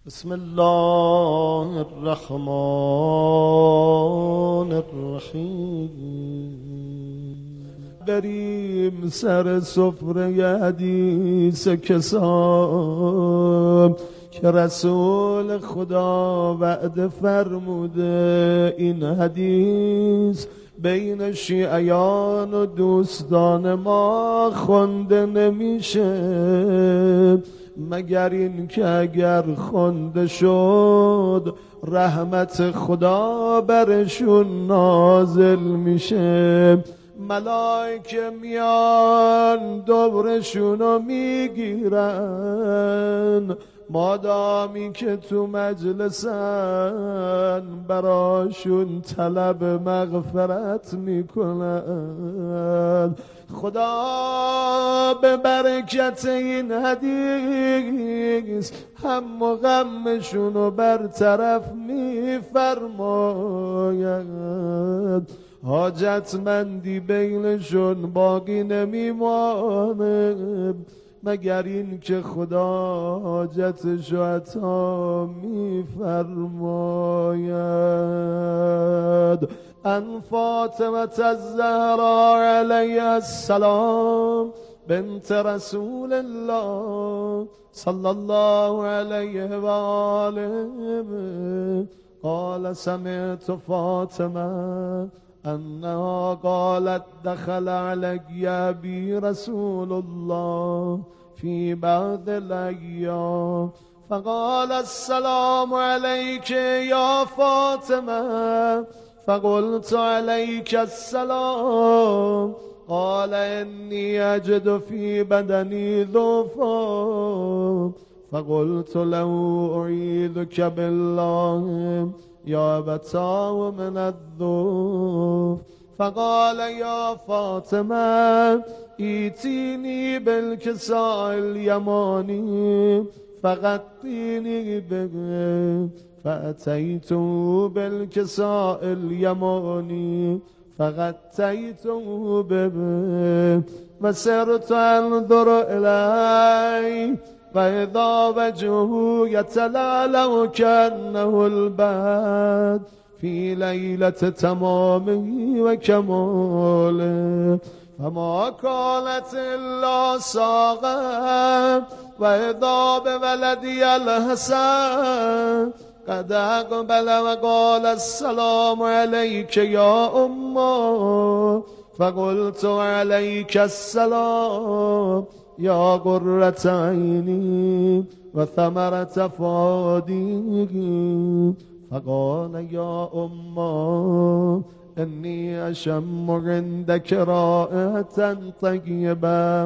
بسم الله الرحمن الرحیم. بریم سر سفره حدیث کسان که رسول خدا وعده فرموده این حدیث بین شیعیان و دوستان ما خونده نمیشه مگر این که اگر خونده شد رحمت خدا برشون نازل میشه. ملائکه میان دورشونو میگیرن مادامی که تو مجلسن براشون طلب مغفرت میکنن. خدا به برکت این حدیث هم و غمشونو برطرف میفرماید، حاجتمندی بینشون باقی نمیمانه مگر این که خدا حاجتشو عطا میفرماید. ان فاطمه الزهرا علیها السلام بنت رسول الله صلی الله علیه و آله قال سمعت فاطمه انها قالت دخل علی ابی رسول الله في بعض الأيام فقال السلام عليك يا فاطمة فقلت عليك السلام قال إني أجد في بدني ضعفا فقلت له أعيذك بالله يا أبتاه من الضعف فقال يا فاطمة ائتيني بالكساء اليماني فغطيني به فأتيت بالكساء اليماني فغطيته به وسرت أنظر إليه فإذا وجهه يتلألأ كأنه البدر في ليلة تمامه وكماله فما كانت إلا ساقا وإذا بولدي الحسن قد أقبل وقال السلام عليك يا أمه فقلت عليك السلام يا قرة عيني وثمرة فؤادي فقال يا أمه إني أشم عندك رائحة طيبة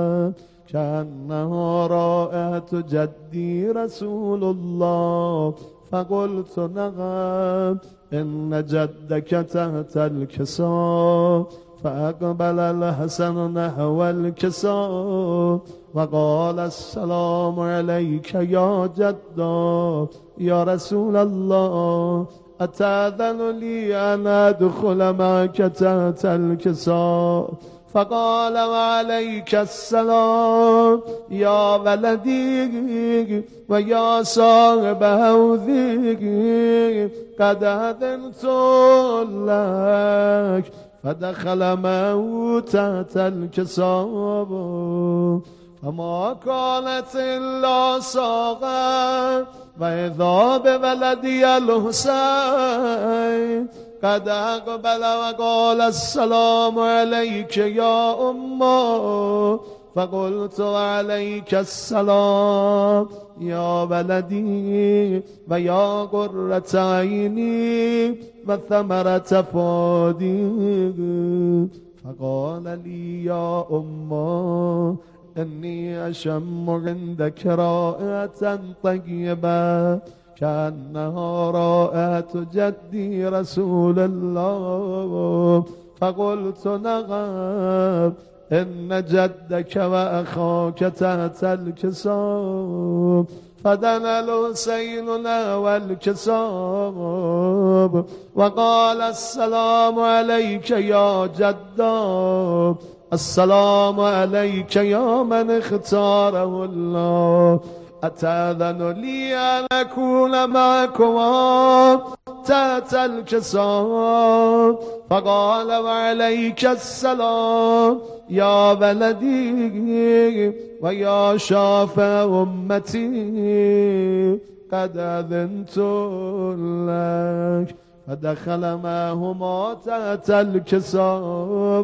كأنها رائحة جدي رسول الله فقلت نعم إن جدك تحت الكساء فأقبل الحسن نحو الكساء وقال السلام عليك يا جدا يا رسول الله أتأذن لي أن أدخل معك تحت الكساء فقال وعليك السلام يا ولدي ويا صاحب حوضي قد أذنت لك فدخل معه تحت الكساء فما كانت إلا ساقا وإذا بولدي الحسين قد أقبل وقال السلام عليك يا أمه فقلت عليك السلام يا ولدي ويا قرة عيني وثمرة فؤادي فقال لي يا أمه إني أشم عندك رائحة طيبة كأنها رائحة جدي رسول الله فقلت نعم إن جدك وأخاك تحت الكساء فدنا الحسين نحو الكساء وقال السلام عليك يا جدا السلام عليك يا من اختاره الله أتأذن لي أن أكون معكما تحت الكساء؟ فقال وعليك السلام يا ولدي ويا شافع أمتي قد أذنت لك. فدخل معهما تحت الكساء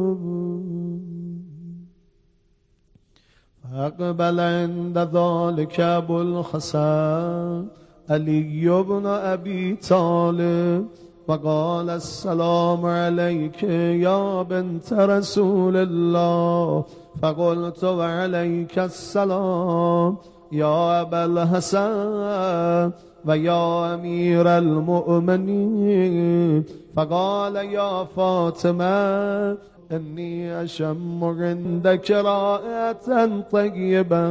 فأقبل عند ذلك أبو الحسن علي بن أبي طالب وقال السلام عليك يا بنت رسول الله. فقلت وعليك السلام يا أبا الحسن ويا أمير المؤمنين. فقال يا فاطمة إني أشم عندك رائحة طيبة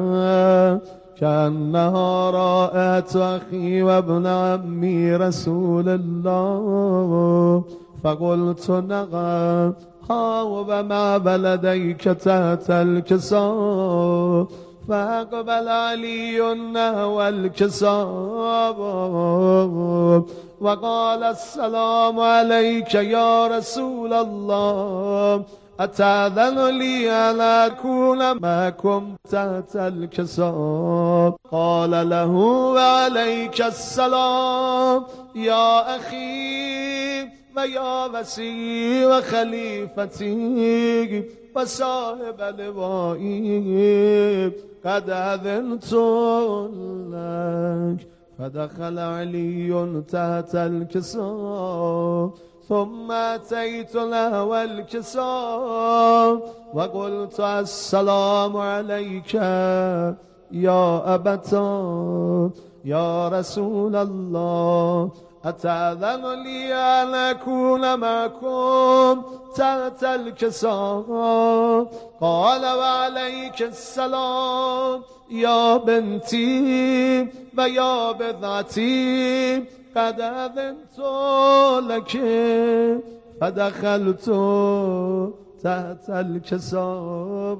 كأنها رائحة أخي وابن عمي رسول الله. فقلت نعم ها وما بلديك تحت الكساء. فأقبل علي نحو الكساء وقال السلام عليك يا رسول الله أتأذن لي أن أكون معكم تحت الكساء؟ قال له وعليك السلام يا أخي ويا وسي وخليفتي وصاحب لوائي قد أذنت لك. فدخل علي تحت الكساء ثم أتيت نحو الكساء وقلت السلام عليك يا أبتا يا رسول الله أتأذن لي أن أكون معكم تحت الكساء؟ قال وعليك السلام يا بنتي ويا بذاتي قد أذنت لك. فدخلت تحت الكساء.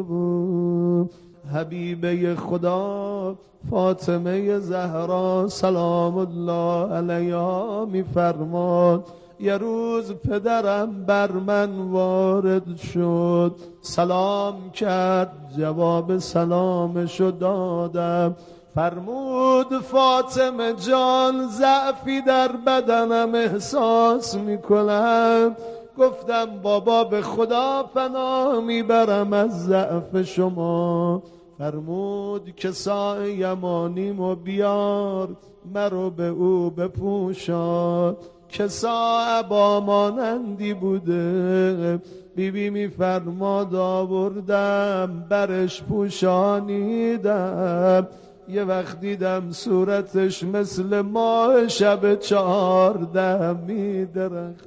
حبیبه خدا فاطمه زهرا سلام الله علیها میفرماد یه روز پدرم بر من وارد شد، سلام کرد، جواب سلامشو دادم. فرمود فاطمه جان ضعفی در بدنم احساس میکنم. گفتم بابا به خدا پناه میبرم از ضعف شما. فرمود کساء یمانیمو بیار مرو به او بپوشان. کساء با مانندی بوده، بیبی میفرماد آوردم برش پوشانیدم. یه وقت دیدم صورتش مثل ماه شب 14 میدرخشه.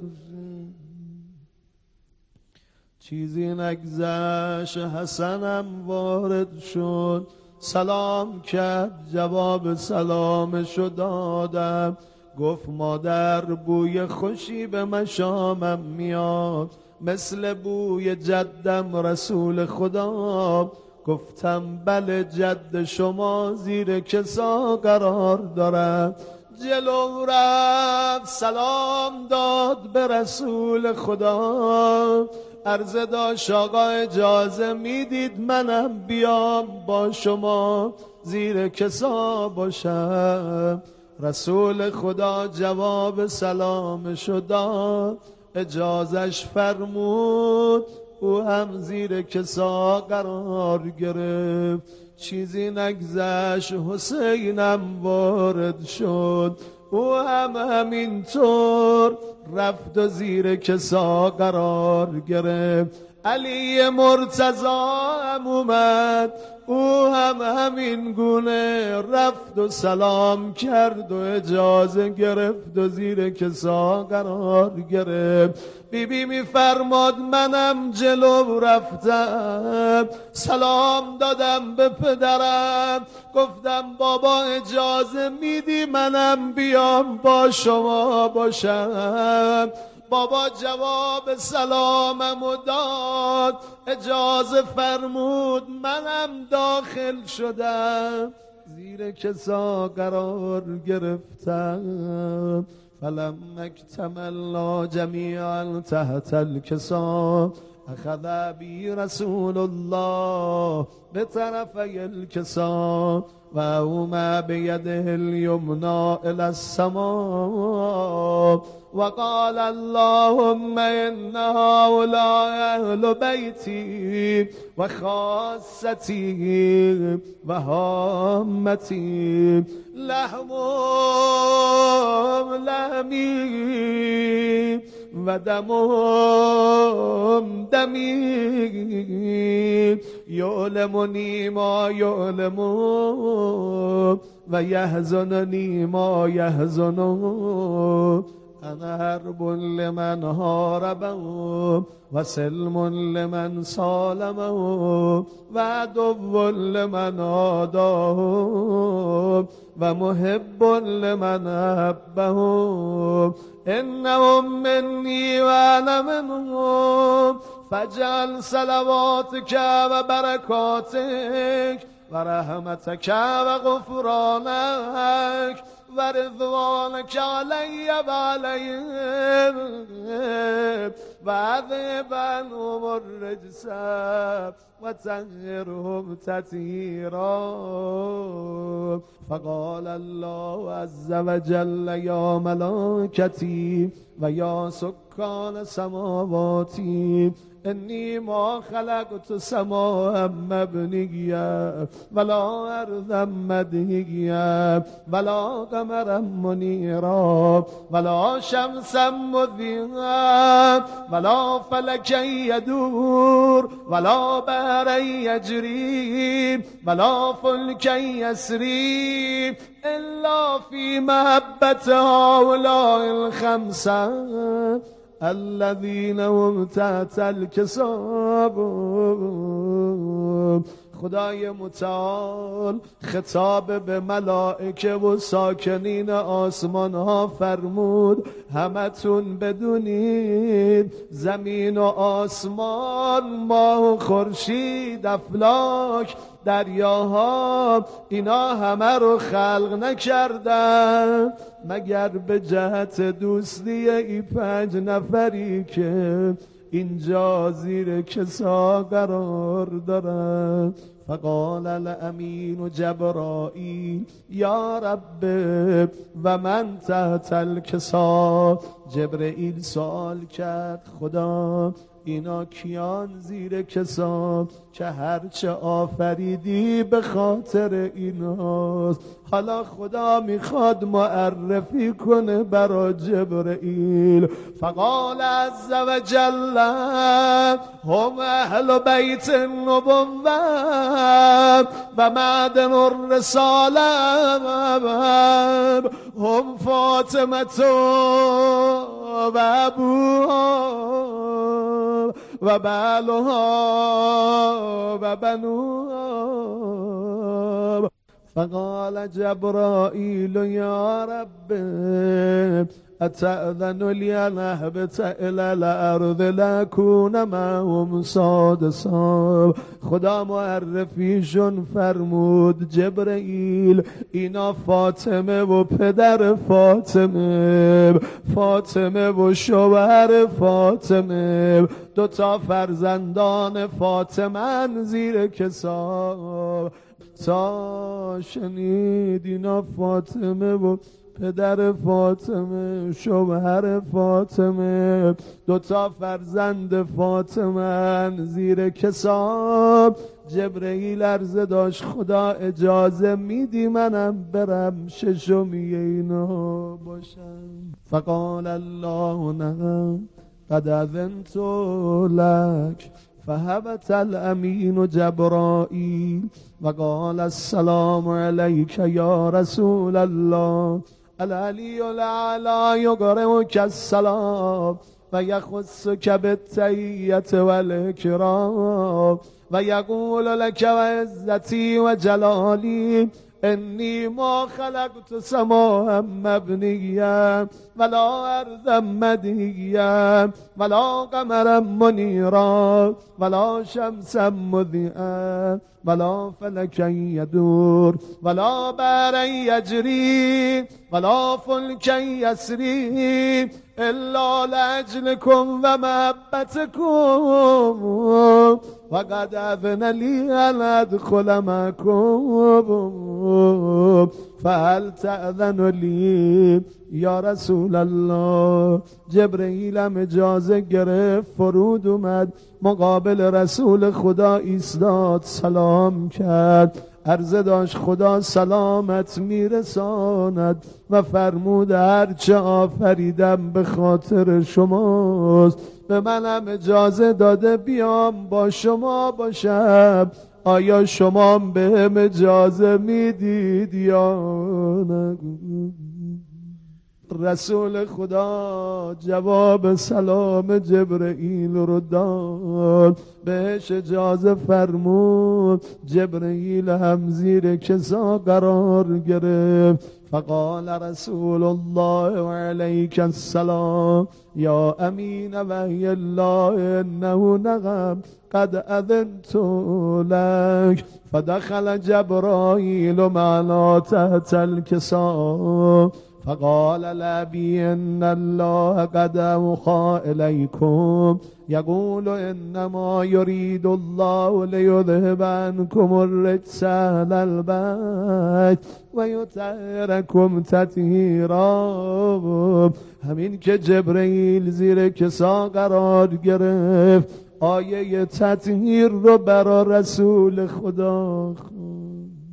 چیزی نگذشت حسنم وارد شد، سلام کرد، جواب سلامشو دادم. گفت مادر بوی خوشی به مشامم میاد مثل بوی جدم رسول خدا. گفتم بله جد شما زیر کسا قرار دارد. جلو رفت سلام داد به رسول خدا. عرضه داشت آقا اجازه میدید منم بیام با شما زیر کسا باشم؟ رسول خدا جواب سلامشو داد، اجازش فرمود، او هم زیر کسا قرار گرفت. چیزی نگذشت حسینم وارد شد، او هم همینطور رفت و زیر کسا قرار گرفت. علی مرتضی هم اومد، او هم همین گونه رفت و سلام کرد و اجازه گرفت و زیر کسا قرار گرفت. بیبی میفرماد منم جلو رفتم، سلام دادم به پدرم، گفتم بابا اجازه میدی منم بیام با شما باشم؟ بابا جواب سلاممو داد، اجازه فرمود، منم داخل شدم زیر کسا قرار گرفتم. فلم اکتملنا جمیعا تحت الکسا اخذ بی رسول الله به طرفی الکسا و اومه بیده الیمنا الی السماء و قال اللهم ان هؤلاء اهل بیتی و خاصتی و هامتی لحمهم لحمی و دمهم دمی یعلمنی ما یعلمون و یحزننی ما یحزنون. انا حرب لمن حاربه و سلم لمن سالمه و عدو لمن عاداه و محب لمن احبه. انهم منی و انا منهم فاجعل صلواتك و برکاتك و رحمتك و غفرانك و رضوانك علی و علیهم و اذهب عنهم الرجس و طهرهم تطهیرا. فقال الله عز وجل یا ملائکتی و یا سکان سماواتی انی ما خلقت سماء مبنیه ولا ارضا مدهیه ولا قمرا منیرا ولا شمسا مضیئا ولا فلکا یدور ولا بحرا یجری ولا فلکا یسری الا فی محبت هؤلاء الخمسه الذين هم تحت الكساب. خدای متعال خطاب به ملائکه و ساکنین آسمان ها فرمود همتون بدونید زمین و آسمان، ماه و خورشید، افلاک، دریاها، اینا همه رو خلق نکردن مگر به جهت دوستی این 5 نفری که اینجا زیر کسا قرار دارن. فقال الامین جبرائیل یا رب و من تحت الکسا. جبرئیل سوال کرد خدا اینا کیان زیر کسا که هرچه آفریدی به خاطر ایناست. حالا خدا میخواد معرفی کنه برای جبرئیل. فقال عز و جل هم اهل بیت النبوة و معدن الرساله هم فاطمه و ابوها و بعلها و بنوها. فقال جبرائیل یا رب اتأذن لی ان اهبط الی الارض لأکون معهم سادسا. خدا معرفیشون فرمود جبرئیل اینا فاطمه و پدر فاطمه، فاطمه و شوهر فاطمه، 2 فرزندان فاطمه زیر کسا. تا شنید اینا فاطمه و پدر فاطمه، شوهر فاطمه، 2 فرزند فاطمه زیر کسا. جبرئیل عرضه داشت خدا اجازه میدی منم برم ششمی اینا باشم؟ فقال الله نعم قد اذنت لك. فهبط الامین جبرائیل و قال السلام علیک یا رسول الله العلی الاعلی یقرئک السلام و یخصک بالتحیة والاکرام و یقول لك و عزتی و جلالی انی ما خلقت سماء مبنیه ولا ارضا مدهیه ولا قمرا منیرا ولا شمسا مضیئا ولا فلكا يدور ولا بحرا يجري ولا فلكا يسري إلا لأجلكم ومحبتكم وقد أذن لي أن أدخل معكم فهل تأذن لي یا رسول الله. جبرئیل هم اجازه گرفت، فرود اومد، مقابل رسول خدا ایستاد، سلام کرد، عرضه داشت خدا سلامت میرساند و فرمود هرچه آفریدم به خاطر شماست، به منم اجازه داده بیام با شما باشم، آیا شما بهم اجازه میدید یا نه؟ رسول خدا جواب سلام جبرئیل رو داد، بهش اجازه فرمود. جبرئیل هم زیر کسا قرار گرفت. فقال رسول الله علیک السلام یا امین وحی الله انه نغم قد اذنت لك. فدخل جبرائیل معنا تحت الكساء فقال لأبي إن الله قد أوحى إليكم يقول إنما يريد الله ليذهب عنكم الرجس أهل البيت ويطهركم تطهيرا. همین که جبرئیل زیر کسا قرار گرفت، آیه تطهیر رو برا رسول خدا خوند.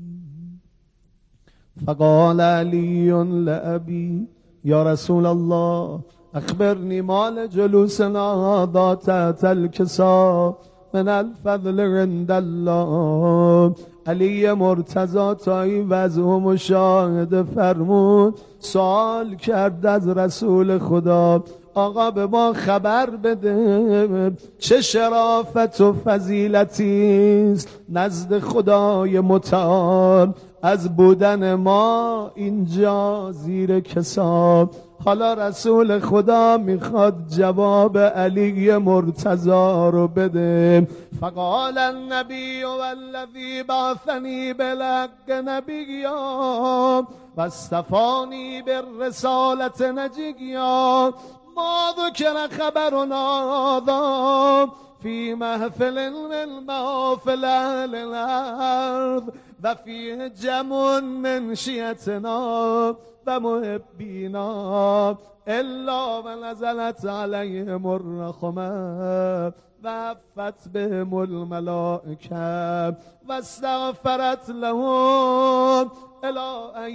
فقال علی لأبی یا رسول الله اخبرنی مال جلوسنا هذا تحت الكساء من الفضل عند الله. علی مرتضی تا این وضع و مشاهده فرمود، سوال کرد از رسول خدا آقا به ما خبر بده چه شرافت و فضیلتی است نزد خدای متعال از بودن ما اینجا زیر کسا. حالا رسول خدا میخواد جواب علی مرتضی رو بده. فقال النبی والذی بعثنی بالحق نبیا واصطفانی بالرسالة نجیا ما ذکر خبرنا هذا فی محفل من محافل اهل الارض و فی جمع من شیعتنا و محبینا الا و نزلت علیهم الرحمه و عفت بهم الملائکه و استغفرت لهم الا ان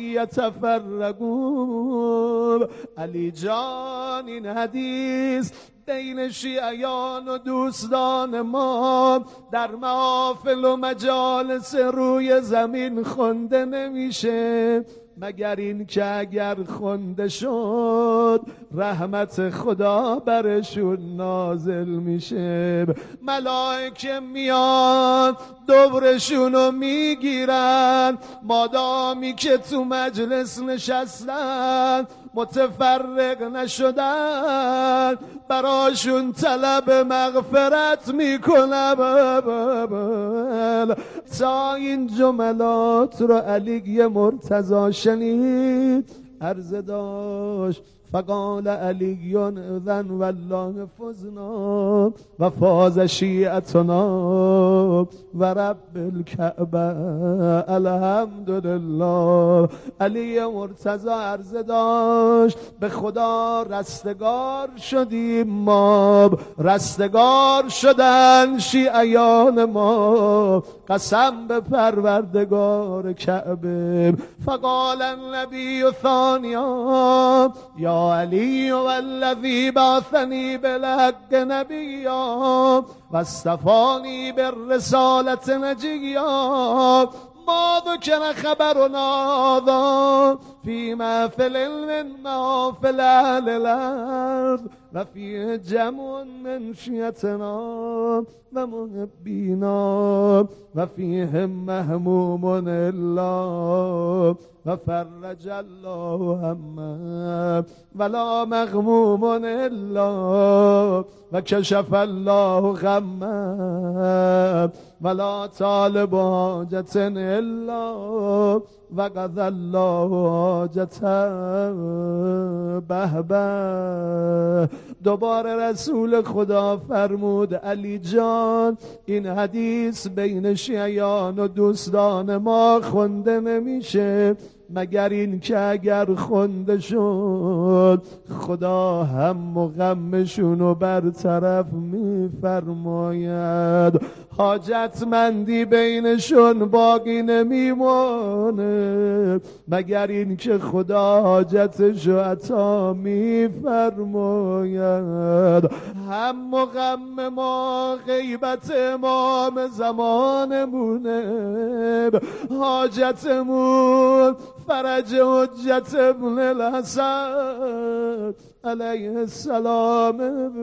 یتفرقوا. علی جان این حدیث بین شیعیان و دوستان ما در محافل و مجالس روی زمین خونده نمیشه، مگر این که اگر خونده شد رحمت خدا برشون نازل میشه، ملائکه میان دورشونو میگیرن، مادامی که تو مجلس نشستن متفرق نشدن براشون طلب مغفرت میکنم. تا این جملات رو علی مرتضی شنید، عرض داشت فقال علی اذن والله فزنا و فاز شیعتنا و رب الکعبه الحمدلله. علی مرتضی عرض داشت به خدا رستگار شدیم ما، رستگار شدن شیعیان ما، قسم به پروردگار کعبه. فقال النبی ثانیا یا علی والذی بعثنی بالحق نبیا واصطفانی بالرسالة نجیا ما ذکر خبرنا هذا فی محفل من محافل اهل الارض و فیه جمع من شیعتنا و محبینا و فیه محموم الا و فرج الله همه ولا مغموم الا و کشف الله غمه ولا طالب حاجت الا و قضى الله حاجته. به به. دوباره رسول خدا فرمود علی جان این حدیث بین شیعیان و دوستان ما خونده نمیشه مگر این که اگر خونده شد خدا هم و غمشونو برطرف میفرماید، حاجتمندی بینشون باقی نمیمونه مگر این که خدا حاجتشو عطا میفرماید. هم و غم ما غیبت امام زمانمونه، حاجتمون فرج حجت ابن الحسن علیه السلام.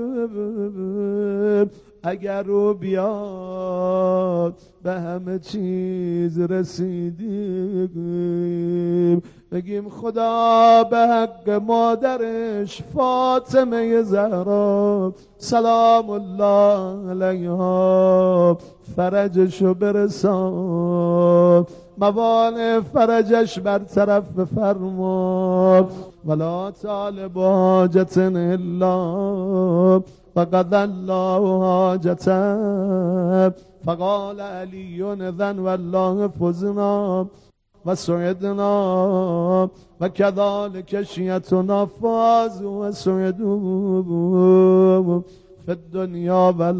اگر رو بیاد به همه چیز رسیدیم، بگیم خدا به حق مادرش فاطمه زهرا سلام الله علیها فرجشو برسان، موانع فرجش برطرف بفرما. ولا طالب حاجت الا فقد الله حاجته. فقال علی اذن والله فزنا و سعدنا و كذلك شیعتنا فازوا و سعدوا فی الدنیا و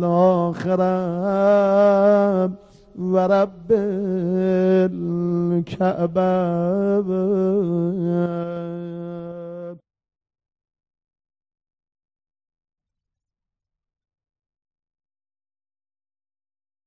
الاخره و رب الكعبه.